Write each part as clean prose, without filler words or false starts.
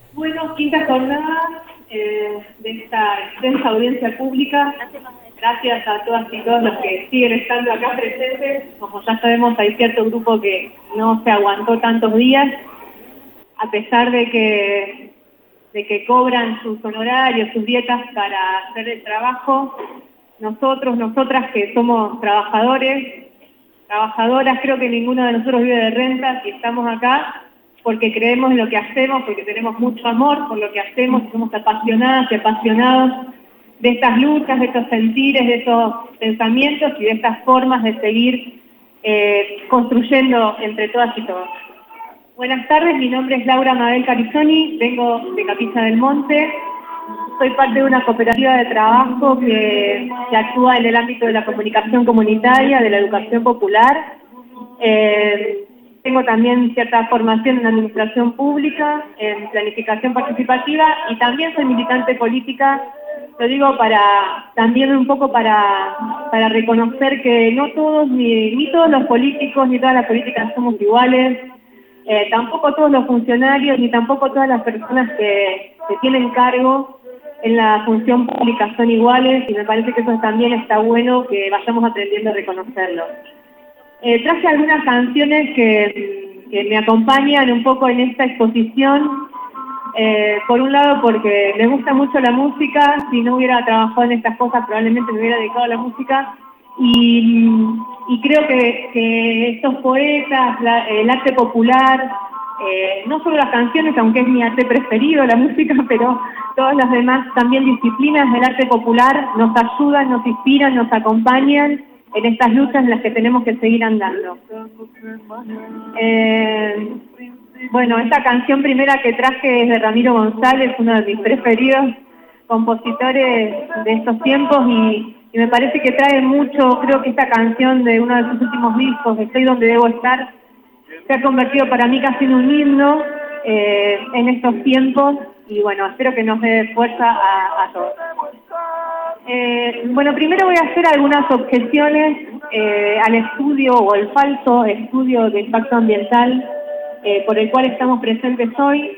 Bueno, quinta jornada de esta extensa audiencia pública. Gracias a todas y todos los que siguen estando acá presentes. Como ya sabemos, hay cierto grupo que no se aguantó tantos días, a pesar de que cobran sus honorarios, sus dietas para hacer el trabajo. Nosotros, nosotras que somos trabajadores, trabajadoras, creo que ninguno de nosotros vive de rentas y estamos acá porque creemos en lo que hacemos, porque tenemos mucho amor por lo que hacemos, somos apasionadas y apasionados de estas luchas, de estos sentires, de estos pensamientos y de estas formas de seguir construyendo entre todas y todos. Buenas tardes, mi nombre es Laura Mabel Carizoni, vengo de Capilla del Monte, soy parte de una cooperativa de trabajo que actúa en el ámbito de la comunicación comunitaria, de la educación popular. Tengo también cierta formación en administración pública, en planificación participativa y también soy militante política. Lo digo también un poco para reconocer que no todos, ni todos los políticos, ni todas las políticas somos iguales. Tampoco todos los funcionarios, ni tampoco todas las personas que tienen cargo en la función pública son iguales, y me parece que eso también está bueno que vayamos aprendiendo a reconocerlo. Traje algunas canciones que me acompañan un poco en esta exposición. Por un lado porque me gusta mucho la música, si no hubiera trabajado en estas cosas probablemente me hubiera dedicado a la música, y creo que estos poetas, el arte popular, no solo las canciones, aunque es mi arte preferido, la música, pero todas las demás también disciplinas del arte popular nos ayudan, nos inspiran, nos acompañan en estas luchas en las que tenemos que seguir andando. Bueno, esta canción primera que traje es de Ramiro González, uno de mis preferidos compositores de estos tiempos, y me parece que trae mucho. Creo que esta canción de uno de sus últimos discos, Estoy donde debo estar, se ha convertido para mí casi en un himno en estos tiempos, y bueno, espero que nos dé fuerza a todos. Bueno, primero voy a hacer algunas objeciones al estudio o al falso estudio de impacto ambiental por el cual estamos presentes hoy.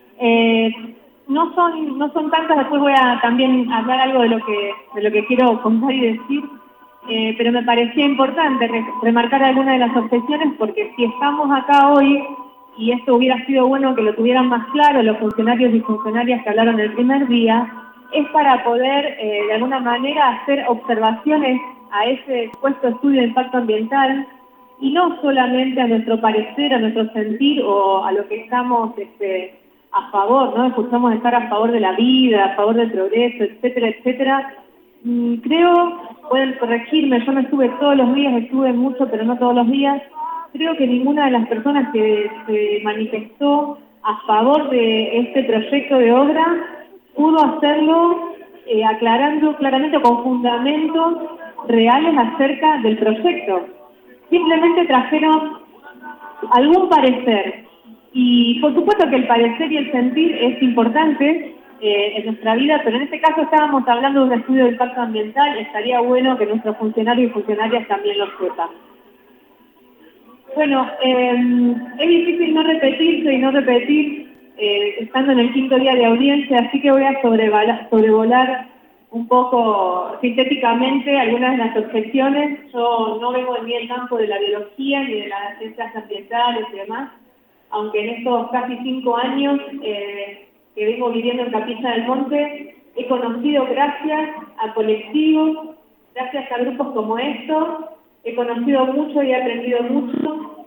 No son tantas, después voy a también hablar algo de lo que quiero contar y decir, pero me parecía importante remarcar algunas de las objeciones, porque si estamos acá hoy, y esto hubiera sido bueno que lo tuvieran más claro los funcionarios y funcionarias que hablaron el primer día, es para poder de alguna manera hacer observaciones a ese supuesto estudio de impacto ambiental, y no solamente a nuestro parecer, a nuestro sentir o a lo que estamos a favor, ¿no? Escuchamos estar a favor de la vida, a favor del progreso, etcétera, etcétera. Creo, pueden corregirme, yo no estuve todos los días, estuve mucho, pero no todos los días. Creo que ninguna de las personas que se manifestó a favor de este proyecto de obra pudo hacerlo aclarando claramente con fundamentos reales acerca del proyecto. Simplemente trajeron algún parecer, y por supuesto que el parecer y el sentir es importante en nuestra vida, pero en este caso estábamos hablando de un estudio de impacto ambiental. Estaría bueno que nuestros funcionarios y funcionarias también lo sepan. Bueno, es difícil no repetirse y no repetir estando en el quinto día de audiencia, así que voy a sobrevolar un poco sintéticamente algunas de las objeciones. Yo no vengo ni del campo de la biología ni de las ciencias ambientales y demás, aunque en estos casi 5 años que vengo viviendo en Capilla del Monte he conocido, gracias a colectivos, gracias a grupos como estos, he conocido mucho y he aprendido mucho.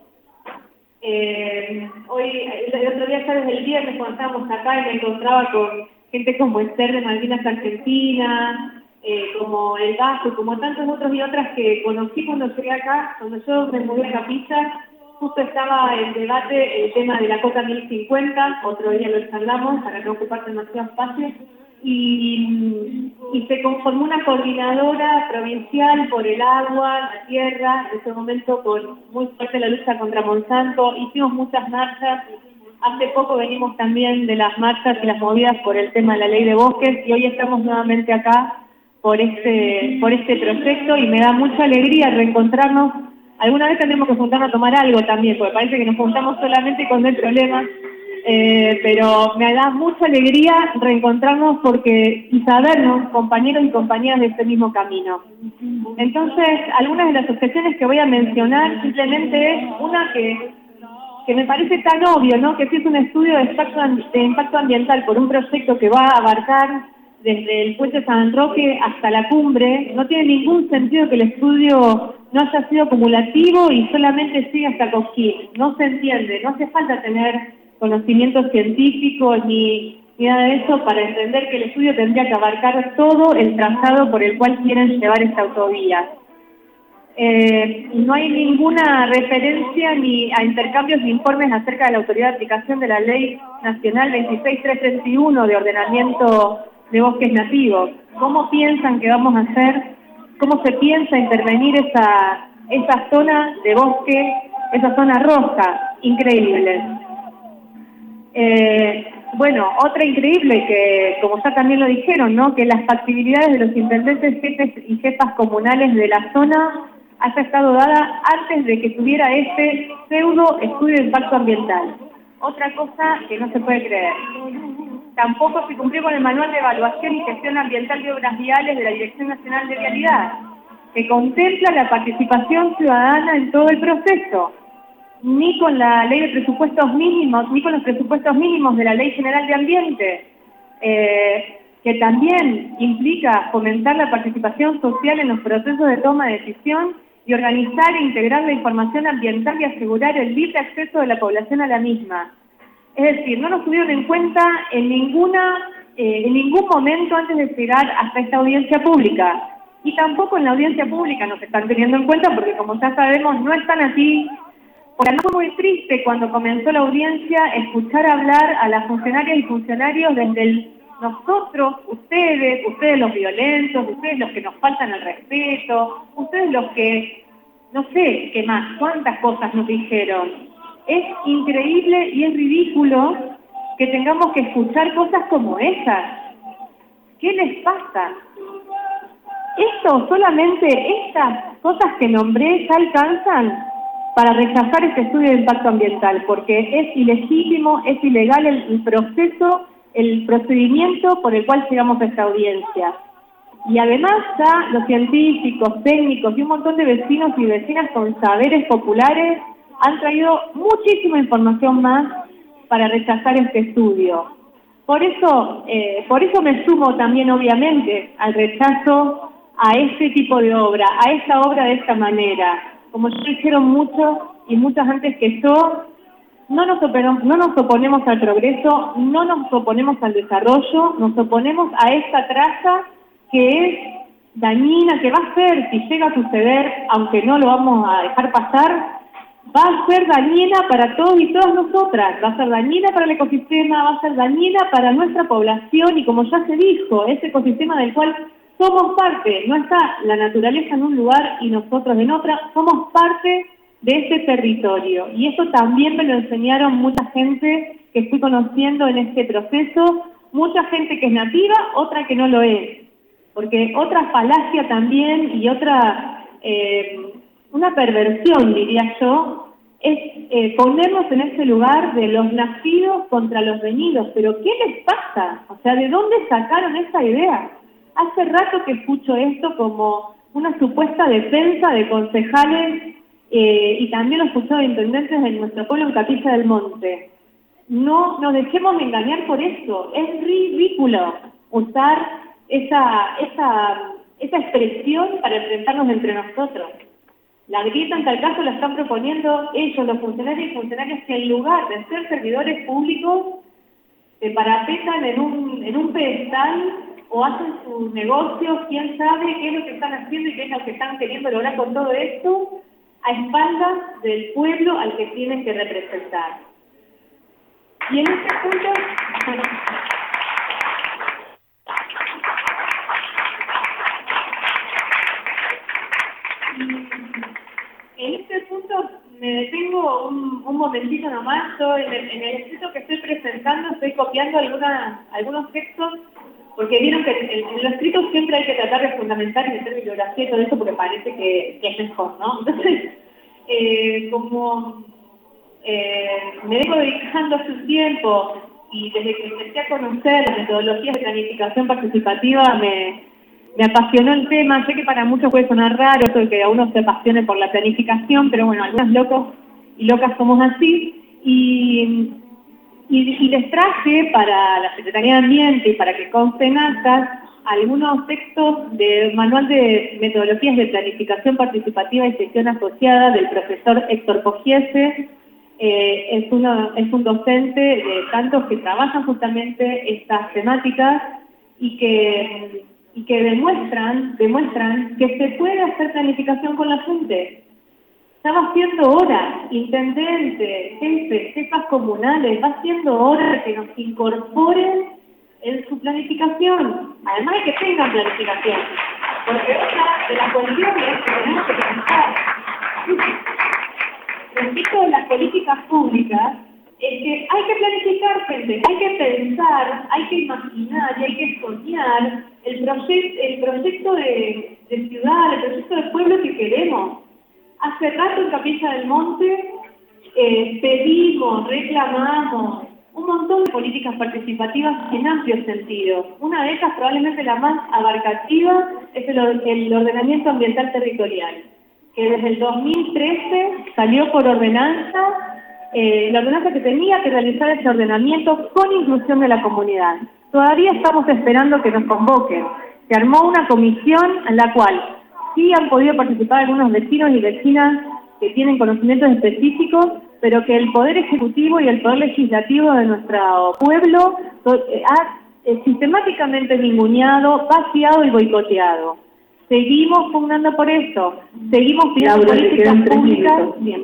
Hoy, el otro día, ya desde el viernes cuando estábamos acá, y me encontraba con gente como Esther de Malvinas Argentina, como El Vasco, como tantos otros y otras que conocí cuando llegué acá. Cuando yo me mudé a Capilla, justo estaba en debate el tema de la Cota 1050, otro día lo charlamos para no ocupar demasiado espacio, y se conformó una coordinadora provincial por el agua, la tierra, en ese momento con muy fuerte la lucha contra Monsanto. Hicimos muchas marchas. Hace poco venimos también de las marchas y las movidas por el tema de la ley de bosques, y hoy estamos nuevamente acá por este proyecto, y me da mucha alegría reencontrarnos. Alguna vez tendremos que juntarnos a tomar algo también, porque parece que nos juntamos solamente con el problema. pero me da mucha alegría reencontrarnos y sabernos compañeros y compañeras de este mismo camino. Entonces, algunas de las objeciones que voy a mencionar simplemente es una que me parece tan obvio, ¿no? Que si es un estudio de impacto ambiental por un proyecto que va a abarcar desde el puente San Roque hasta la cumbre, no tiene ningún sentido que el estudio no haya sido acumulativo y solamente siga hasta Cosquín. No se entiende, no hace falta tener conocimientos científicos ni nada de eso para entender que el estudio tendría que abarcar todo el trazado por el cual quieren llevar esta autovía. No hay ninguna referencia ni a intercambios de informes acerca de la autoridad de aplicación de la Ley Nacional 26331 de ordenamiento de bosques nativos. ¿Cómo piensan que vamos a hacer? ¿Cómo se piensa intervenir esa zona de bosque, esa zona roja? Increíble. Bueno, otra increíble que, como ya también lo dijeron, ¿no? Que las factibilidades de los intendentes, jefes y jefas comunales de la zona haya estado dada antes de que tuviera este pseudo estudio de impacto ambiental. Otra cosa que no se puede creer. Tampoco se cumplió con el Manual de Evaluación y Gestión Ambiental de Obras Viales de la Dirección Nacional de Vialidad, que contempla la participación ciudadana en todo el proceso, ni con la Ley de Presupuestos Mínimos, ni con los presupuestos mínimos de la Ley General de Ambiente, que también implica fomentar la participación social en los procesos de toma de decisión y organizar e integrar la información ambiental y asegurar el libre acceso de la población a la misma. Es decir, no nos tuvieron en cuenta en ningún momento antes de llegar hasta esta audiencia pública. Y tampoco en la audiencia pública nos están teniendo en cuenta porque, como ya sabemos, no están aquí. Porque no fue muy triste cuando comenzó la audiencia escuchar hablar a las funcionarias y funcionarios desde nosotros, ustedes los violentos, ustedes los que nos faltan el respeto, ustedes los que, no sé qué más, cuántas cosas nos dijeron. Es increíble y es ridículo que tengamos que escuchar cosas como esas. ¿Qué les pasa? Estas cosas que nombré ya alcanzan para rechazar este estudio de impacto ambiental, porque es ilegítimo, es ilegal el procedimiento por el cual llegamos a esta audiencia. Y además ya los científicos, técnicos y un montón de vecinos y vecinas con saberes populares han traído muchísima información más para rechazar este estudio. Por eso me sumo también, obviamente, al rechazo a este tipo de obra, a esta obra de esta manera. Como ya dijeron muchos y muchas antes que yo, no nos oponemos al progreso, no nos oponemos al desarrollo, nos oponemos a esta traza que es dañina, que va a ser, si llega a suceder, aunque no lo vamos a dejar pasar, va a ser dañina para todos y todas nosotras, va a ser dañina para el ecosistema, va a ser dañina para nuestra población y, como ya se dijo, ese ecosistema del cual somos parte. No está la naturaleza en un lugar y nosotros en otra, somos parte de ese territorio. Y eso también me lo enseñaron mucha gente que estoy conociendo en este proceso, mucha gente que es nativa, otra que no lo es. Porque otra falacia también y otra, una perversión, diría yo, es ponernos en ese lugar de los nacidos contra los venidos. ¿Pero qué les pasa? O sea, ¿de dónde sacaron esa idea? Hace rato que escucho esto como una supuesta defensa de concejales y también lo he escuchado de intendentes de nuestro pueblo en Capilla del Monte. No nos dejemos de engañar por eso. Es ridículo usar esa expresión para enfrentarnos entre nosotros. La grieta en tal caso la están proponiendo ellos, los funcionarios y funcionarias, que en lugar de ser servidores públicos se parapetan en un pedestal o hacen sus negocios, quién sabe qué es lo que están haciendo y qué es lo que están queriendo lograr con todo esto, a espaldas del pueblo al que tienen que representar. Y en este punto... En este punto me detengo un momentito nomás. Yo en el escrito que estoy presentando estoy copiando algunos textos, porque vieron que en los escritos siempre hay que tratar de fundamentar y meter bibliografía y todo eso porque parece que es mejor, ¿no? Entonces, como Me vengo dedicando hace un tiempo y desde que empecé a conocer las metodologías de planificación participativa me apasionó el tema. Sé que para muchos puede sonar raro eso de que a uno se apasione por la planificación, pero bueno, algunos locos y locas somos así. Y les traje para la Secretaría de Ambiente y para que conste en actas algunos textos del Manual de Metodologías de Planificación Participativa y Gestión Asociada del profesor Héctor Pogiese. Es un docente de tantos que trabajan justamente estas temáticas y que demuestran que se puede hacer planificación con la gente. Estaba haciendo hora, intendentes, jefas comunales, va haciendo hora que nos incorporen en su planificación, además de que tengan planificación, porque otra de las cuestiones que tenemos que pensar respecto de las políticas públicas es que hay que planificar, gente, hay que pensar, hay que imaginar y hay que soñar el proyecto de ciudad, el proyecto de pueblo que queremos. Hace rato en Capilla del Monte pedimos, reclamamos un montón de políticas participativas en amplio sentido. Una de ellas, probablemente la más abarcativa, es el ordenamiento ambiental territorial, que desde el 2013 salió por ordenanza, la ordenanza que tenía que realizar ese ordenamiento con inclusión de la comunidad. Todavía estamos esperando que nos convoquen. Se armó una comisión en la cual sí han podido participar algunos vecinos y vecinas que tienen conocimientos específicos, pero que el Poder Ejecutivo y el Poder Legislativo de nuestro pueblo ha sistemáticamente ninguneado, vaciado y boicoteado. Seguimos pugnando por eso, seguimos pidiendo políticas públicas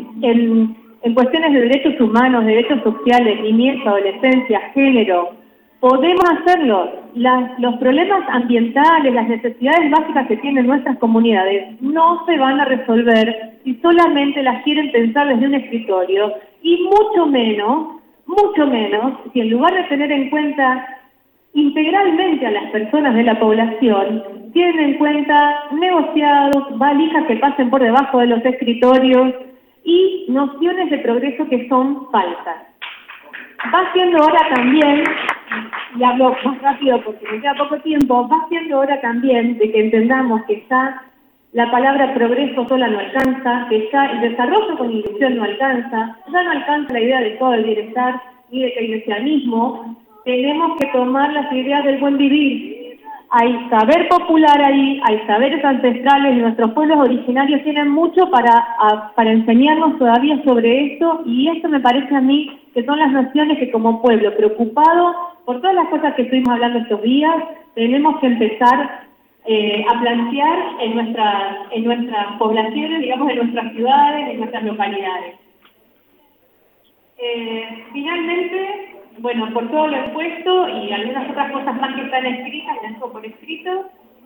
en cuestiones de derechos humanos, derechos sociales, niñez, adolescencia, género. Podemos hacerlo. Los problemas ambientales, las necesidades básicas que tienen nuestras comunidades no se van a resolver si solamente las quieren pensar desde un escritorio, y mucho menos, si en lugar de tener en cuenta integralmente a las personas de la población, tienen en cuenta negociados, valijas que pasen por debajo de los escritorios y nociones de progreso que son falsas. Va siendo hora también, y hablo más rápido porque me queda poco tiempo, va siendo hora también de que entendamos que ya la palabra progreso sola no alcanza, que ya el desarrollo con inclusión no alcanza, ya no alcanza la idea de todo el bienestar ni de keynesianismo. Tenemos que tomar las ideas del buen vivir. Hay saber popular ahí, hay saberes ancestrales, y nuestros pueblos originarios tienen mucho para enseñarnos todavía sobre esto, y esto me parece a mí que son las nociones que como pueblo preocupado por todas las cosas que estuvimos hablando estos días, tenemos que empezar a plantear en nuestras poblaciones, digamos, en nuestras ciudades, en nuestras localidades. Finalmente, bueno, por todo lo expuesto y algunas otras cosas más que están escritas, las dejo por escrito.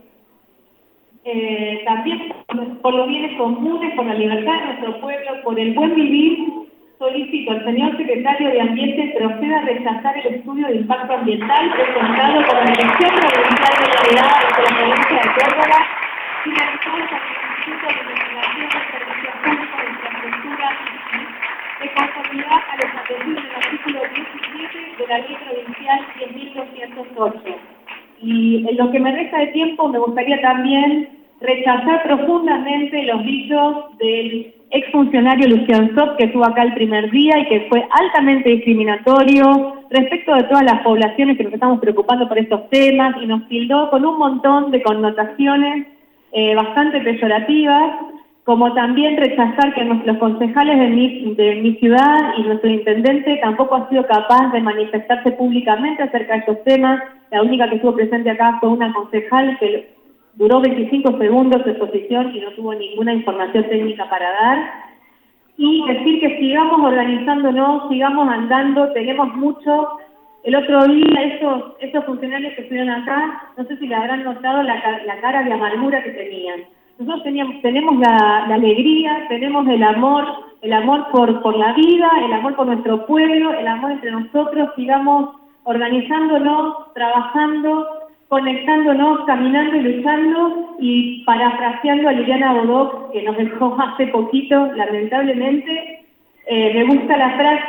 También por los bienes comunes, por la libertad de nuestro pueblo, por el buen vivir, solicito al señor secretario de Ambiente proceda a rechazar el estudio de impacto ambiental presentado por la Dirección Provincial de Heredad de la provincia de Córdoba, finalizado por el Instituto de Investigación de Servicios Públicos de Infraestructura, de conformidad a lo establecido en el artículo 17 de la Ley Provincial 10.208. Y en lo que me resta de tiempo me gustaría también rechazar profundamente los dichos del exfuncionario Lucián Sop, que estuvo acá el primer día y que fue altamente discriminatorio respecto de todas las poblaciones que nos estamos preocupando por estos temas, y nos tildó con un montón de connotaciones bastante peyorativas, como también rechazar que los concejales de mi ciudad y nuestro intendente tampoco ha sido capaz de manifestarse públicamente acerca de estos temas. La única que estuvo presente acá fue una concejal que duró 25 segundos su exposición y no tuvo ninguna información técnica para dar. Y decir que sigamos organizándonos, sigamos andando, tenemos mucho. El otro día esos funcionarios que estuvieron acá, no sé si le habrán notado la cara de amargura que tenían. Nosotros tenemos la alegría, tenemos el amor por la vida, el amor por nuestro pueblo, el amor entre nosotros. Sigamos organizándonos, trabajando, conectándonos, caminando y luchando, y parafraseando a Liliana Bodoc, que nos dejó hace poquito, lamentablemente, Me gusta la frase.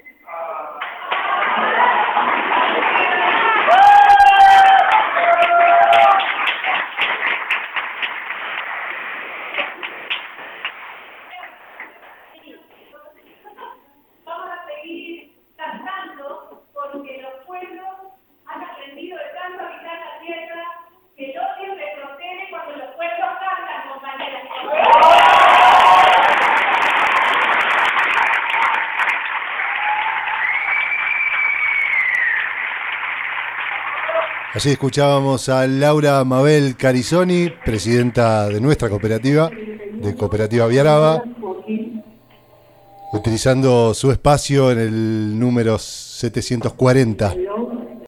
Vamos a seguir cantando porque los pueblos han aprendido de tanto habitar la tierra que el odio retrocede cuando los pueblos cantan, compañeras. Allí escuchábamos a Laura Mabel Carizoni, presidenta de nuestra cooperativa, de Cooperativa Viaraba, utilizando su espacio en el número 740.